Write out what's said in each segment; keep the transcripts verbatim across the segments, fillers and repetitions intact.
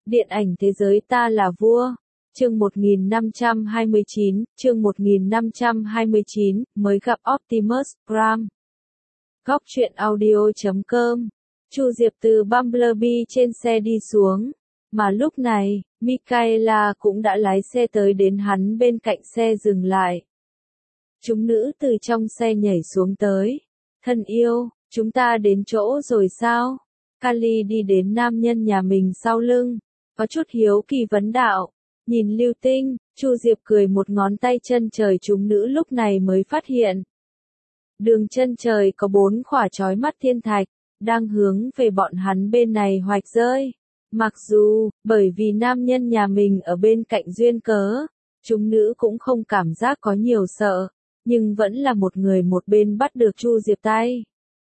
Điện ảnh thế giới ta là vua. Chương một nghìn năm trăm hai mươi chín, chương một nghìn năm trăm hai mươi chín, mới gặp Optimus Prime. Góc truyện audio chấm com. Chu Diệp từ Bumblebee trên xe đi xuống, mà lúc này, Michaela cũng đã lái xe tới đến hắn bên cạnh xe dừng lại. Chúng nữ từ trong xe nhảy xuống tới. Thân yêu, chúng ta đến chỗ rồi sao? Kali đi đến nam nhân nhà mình sau lưng, có chút hiếu kỳ vấn đạo. Nhìn Lưu Tinh, Chu Diệp cười một ngón tay chân trời chúng nữ lúc này mới phát hiện. Đường chân trời có bốn khỏa chói mắt thiên thạch, đang hướng về bọn hắn bên này hoạch rơi. Mặc dù, bởi vì nam nhân nhà mình ở bên cạnh duyên cớ, chúng nữ cũng không cảm giác có nhiều sợ, nhưng vẫn là một người một bên bắt được Chu Diệp tay.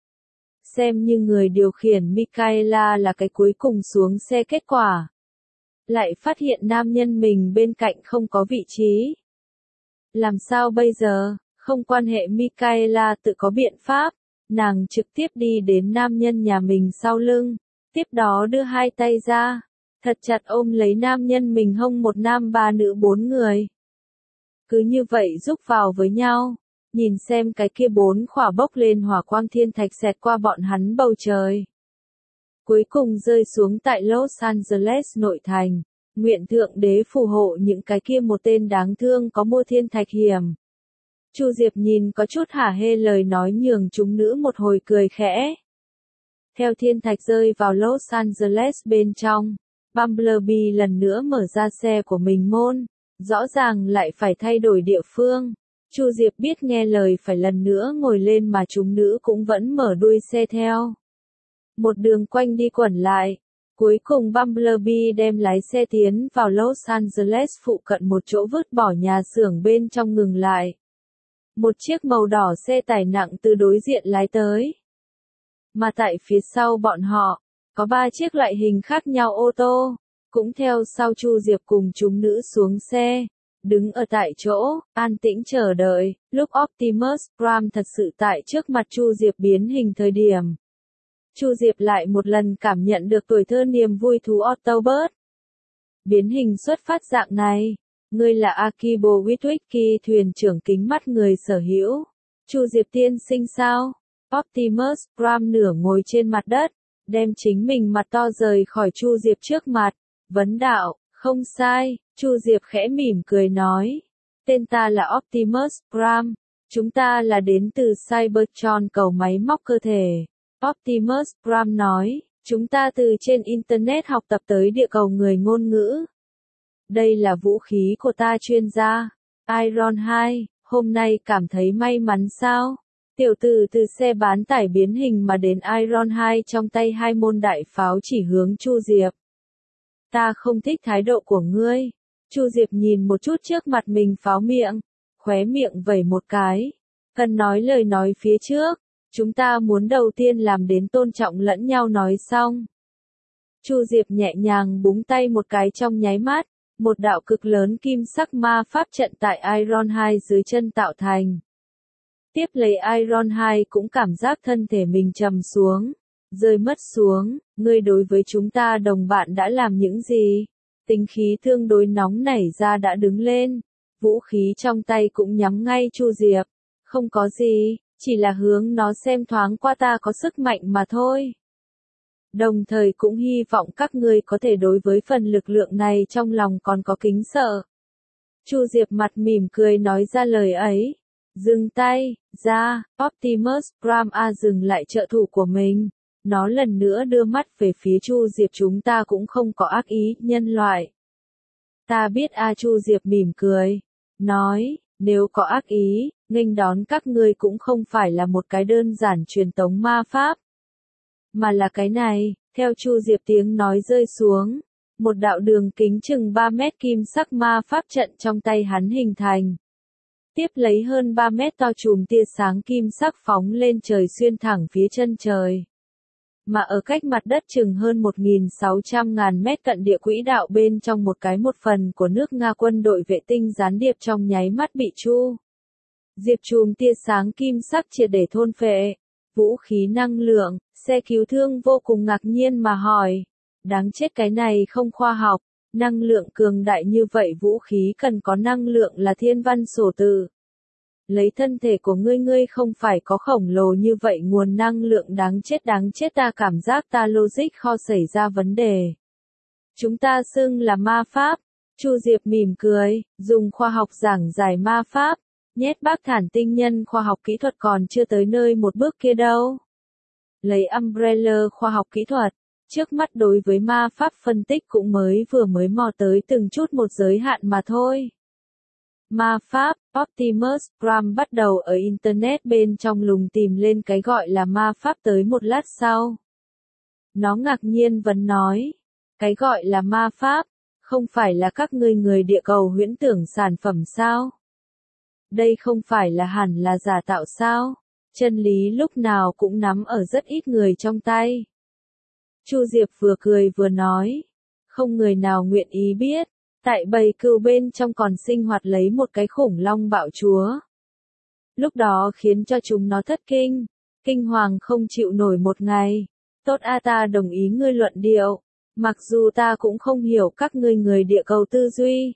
Xem như người điều khiển Michaela là cái cuối cùng xuống xe kết quả. Lại phát hiện nam nhân mình bên cạnh không có vị trí. Làm sao bây giờ? Không quan hệ, Michaela tự có biện pháp. Nàng trực tiếp đi đến nam nhân nhà mình sau lưng, tiếp đó đưa hai tay ra, thật chặt ôm lấy nam nhân mình hông, một nam ba nữ bốn người. Cứ như vậy rúc vào với nhau, nhìn xem cái kia bốn khỏa bốc lên hỏa quang thiên thạch xẹt qua bọn hắn bầu trời. Cuối cùng rơi xuống tại Los Angeles nội thành, nguyện thượng đế phù hộ những cái kia một tên đáng thương có mua thiên thạch hiểm. Chu Diệp nhìn có chút hả hê lời nói nhường chúng nữ một hồi cười khẽ. Theo thiên thạch rơi vào Los Angeles bên trong, Bumblebee lần nữa mở ra xe của mình môn, rõ ràng lại phải thay đổi địa phương. Chu Diệp biết nghe lời phải lần nữa ngồi lên mà chúng nữ cũng vẫn mở đuôi xe theo. Một đường quanh đi quẩn lại, cuối cùng Bumblebee đem lái xe tiến vào Los Angeles phụ cận một chỗ vứt bỏ nhà xưởng bên trong ngừng lại. Một chiếc màu đỏ xe tải nặng từ đối diện lái tới. Mà tại phía sau bọn họ, có ba chiếc loại hình khác nhau ô tô, cũng theo sau Chu Diệp cùng chúng nữ xuống xe, đứng ở tại chỗ, an tĩnh chờ đợi, lúc Optimus Prime thật sự tại trước mặt Chu Diệp biến hình thời điểm. Chu Diệp lại một lần cảm nhận được tuổi thơ niềm vui thú Autobot. Biến hình xuất phát dạng này. Ngươi là Akibo Witwicky, thuyền trưởng kính mắt người sở hữu. Chu Diệp tiên sinh sao? Optimus Prime nửa ngồi trên mặt đất, đem chính mình mặt to rời khỏi Chu Diệp trước mặt, vấn đạo, không sai. Chu Diệp khẽ mỉm cười nói, tên ta là Optimus Prime, chúng ta là đến từ Cybertron cầu máy móc cơ thể. Optimus Prime nói, chúng ta từ trên Internet học tập tới địa cầu người ngôn ngữ. Đây là vũ khí của ta chuyên gia. Iron hai, hôm nay cảm thấy may mắn sao? Tiểu tử từ xe bán tải biến hình mà đến Iron hai trong tay hai môn đại pháo chỉ hướng Chu Diệp. Ta không thích thái độ của ngươi. Chu Diệp nhìn một chút trước mặt mình pháo miệng, khóe miệng vẩy một cái. Cần nói lời nói phía trước, chúng ta muốn đầu tiên làm đến tôn trọng lẫn nhau nói xong. Chu Diệp nhẹ nhàng búng tay một cái trong nháy mắt. Một đạo cực lớn kim sắc ma pháp trận tại Iron hai dưới chân tạo thành. Tiếp lấy Iron hai cũng cảm giác thân thể mình trầm xuống, rơi mất xuống, ngươi đối với chúng ta đồng bạn đã làm những gì? Tính khí tương đối nóng nảy ra đã đứng lên, vũ khí trong tay cũng nhắm ngay Chu Diệp. Không có gì, chỉ là hướng nó xem thoáng qua ta có sức mạnh mà thôi. Đồng thời cũng hy vọng các ngươi có thể đối với phần lực lượng này trong lòng còn có kính sợ. Chu Diệp mặt mỉm cười nói ra lời ấy. Dừng tay, ra, Optimus Prime A dừng lại trợ thủ của mình. Nó lần nữa đưa mắt về phía Chu Diệp, chúng ta cũng không có ác ý, nhân loại. Ta biết A. Chu Diệp mỉm cười. Nói, nếu có ác ý, nghênh đón các ngươi cũng không phải là một cái đơn giản truyền tống ma pháp. Mà là cái này, theo Chu Diệp tiếng nói rơi xuống, một đạo đường kính chừng ba mét kim sắc ma pháp trận trong tay hắn hình thành. Tiếp lấy hơn ba mét to chùm tia sáng kim sắc phóng lên trời xuyên thẳng phía chân trời. Mà ở cách mặt đất chừng hơn một nghìn sáu trăm ngàn mét cận địa quỹ đạo bên trong một cái một phần của nước Nga quân đội vệ tinh gián điệp trong nháy mắt bị Chu Diệp chùm tia sáng kim sắc triệt để thôn phệ. Vũ khí năng lượng, xe cứu thương vô cùng ngạc nhiên mà hỏi. Đáng chết, cái này không khoa học, năng lượng cường đại như vậy vũ khí cần có năng lượng là thiên văn sổ tự. Lấy thân thể của ngươi ngươi không phải có khổng lồ như vậy nguồn năng lượng, đáng chết đáng chết, ta cảm giác ta logic kho xảy ra vấn đề. Chúng ta xưng là ma pháp. Chu Diệp mỉm cười, dùng khoa học giảng giải ma pháp, nhét bác thản tinh nhân khoa học kỹ thuật còn chưa tới nơi một bước kia đâu. Lấy umbrella khoa học kỹ thuật, trước mắt đối với ma pháp phân tích cũng mới vừa mới mò tới từng chút một giới hạn mà thôi. Ma pháp, Optimus Prime bắt đầu ở Internet bên trong lùng tìm lên cái gọi là ma pháp tới một lát sau. Nó ngạc nhiên vấn nói, cái gọi là ma pháp, không phải là các ngươi người địa cầu huyễn tưởng sản phẩm sao? Đây không phải là hẳn là giả tạo sao? Chân lý lúc nào cũng nắm ở rất ít người trong tay. Chu Diệp vừa cười vừa nói, không người nào nguyện ý biết, tại bầy cừu bên trong còn sinh hoạt lấy một cái khủng long bạo chúa. Lúc đó khiến cho chúng nó thất kinh, kinh hoàng không chịu nổi một ngày. Tốt a, ta đồng ý ngươi luận điệu, mặc dù ta cũng không hiểu các ngươi người địa cầu tư duy.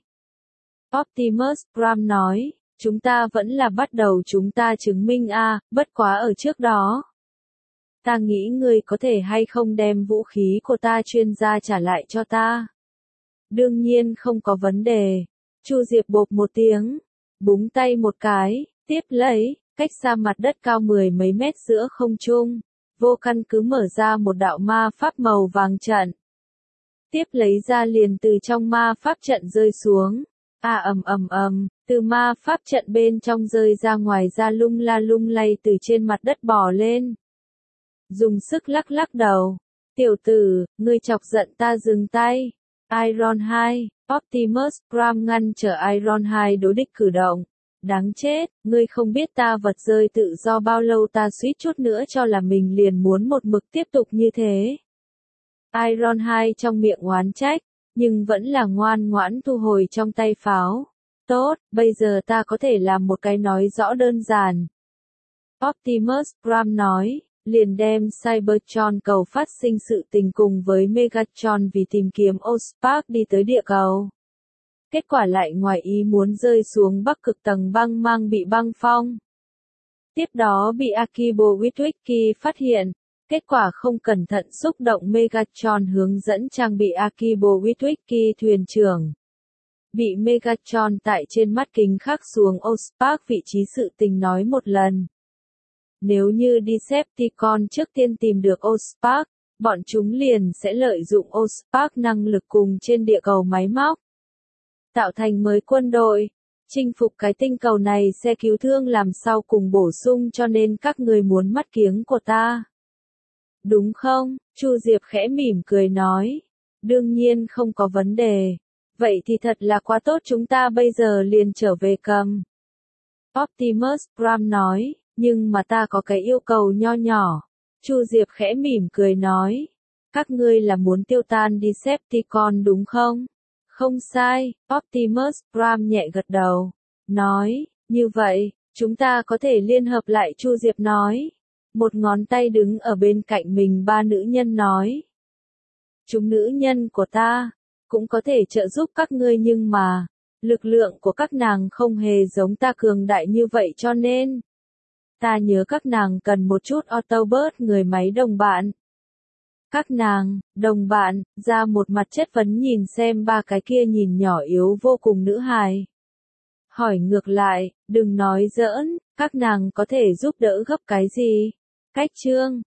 Optimus Prime nói, chúng ta vẫn là bắt đầu chúng ta chứng minh a, bất quá ở trước đó. Ta nghĩ ngươi có thể hay không đem vũ khí của ta chuyên gia trả lại cho ta. Đương nhiên không có vấn đề. Chu Diệp bộp một tiếng, búng tay một cái, tiếp lấy, cách xa mặt đất cao mười mấy mét giữa không trung, vô căn cứ mở ra một đạo ma pháp màu vàng trận. Tiếp lấy ra liền từ trong ma pháp trận rơi xuống. À ầm ầm ầm, từ ma pháp trận bên trong rơi ra ngoài ra lung la lung lay từ trên mặt đất bò lên. Dùng sức lắc lắc đầu. Tiểu tử, ngươi chọc giận ta, dừng tay. Iron hai, Optimus Prime ngăn trở Iron hai đối địch cử động. Đáng chết, ngươi không biết ta vật rơi tự do bao lâu, ta suýt chút nữa cho là mình liền muốn một mực tiếp tục như thế. Iron hai trong miệng oán trách, nhưng vẫn là ngoan ngoãn thu hồi trong tay pháo. Tốt, bây giờ ta có thể làm một cái nói rõ đơn giản. Optimus Prime nói, liền đem Cybertron cầu phát sinh sự tình cùng với Megatron vì tìm kiếm Allspark đi tới địa cầu. Kết quả lại ngoài ý muốn rơi xuống bắc cực tầng băng mang bị băng phong. Tiếp đó bị Akibo Witwicky phát hiện. Kết quả không cẩn thận xúc động Megatron hướng dẫn trang bị Akibo Witwicky thuyền trưởng. Bị Megatron tại trên mắt kính khắc xuống Allspark vị trí sự tình nói một lần. Nếu như Decepticon trước tiên tìm được Allspark, bọn chúng liền sẽ lợi dụng Allspark năng lực cùng trên địa cầu máy móc. Tạo thành mới quân đội, chinh phục cái tinh cầu này xe cứu thương làm sao cùng bổ sung, cho nên các người muốn mắt kiếng của ta. Đúng không? Chu Diệp khẽ mỉm cười nói. Đương nhiên không có vấn đề. Vậy thì thật là quá tốt, chúng ta bây giờ liền trở về cầm. Optimus Prime nói, nhưng mà ta có cái yêu cầu nho nhỏ. Chu Diệp khẽ mỉm cười nói. Các ngươi là muốn tiêu tan Decepticon đúng không? Không sai, Optimus Prime nhẹ gật đầu. Nói, như vậy, chúng ta có thể liên hợp lại, Chu Diệp nói. Một ngón tay đứng ở bên cạnh mình ba nữ nhân nói. Chúng nữ nhân của ta, cũng có thể trợ giúp các ngươi nhưng mà, lực lượng của các nàng không hề giống ta cường đại như vậy cho nên. Ta nhớ các nàng cần một chút Autobot người máy đồng bạn. Các nàng, đồng bạn, ra một mặt chất vấn nhìn xem ba cái kia nhìn nhỏ yếu vô cùng nữ hài. Hỏi ngược lại, đừng nói giỡn, các nàng có thể giúp đỡ gấp cái gì? Cách chương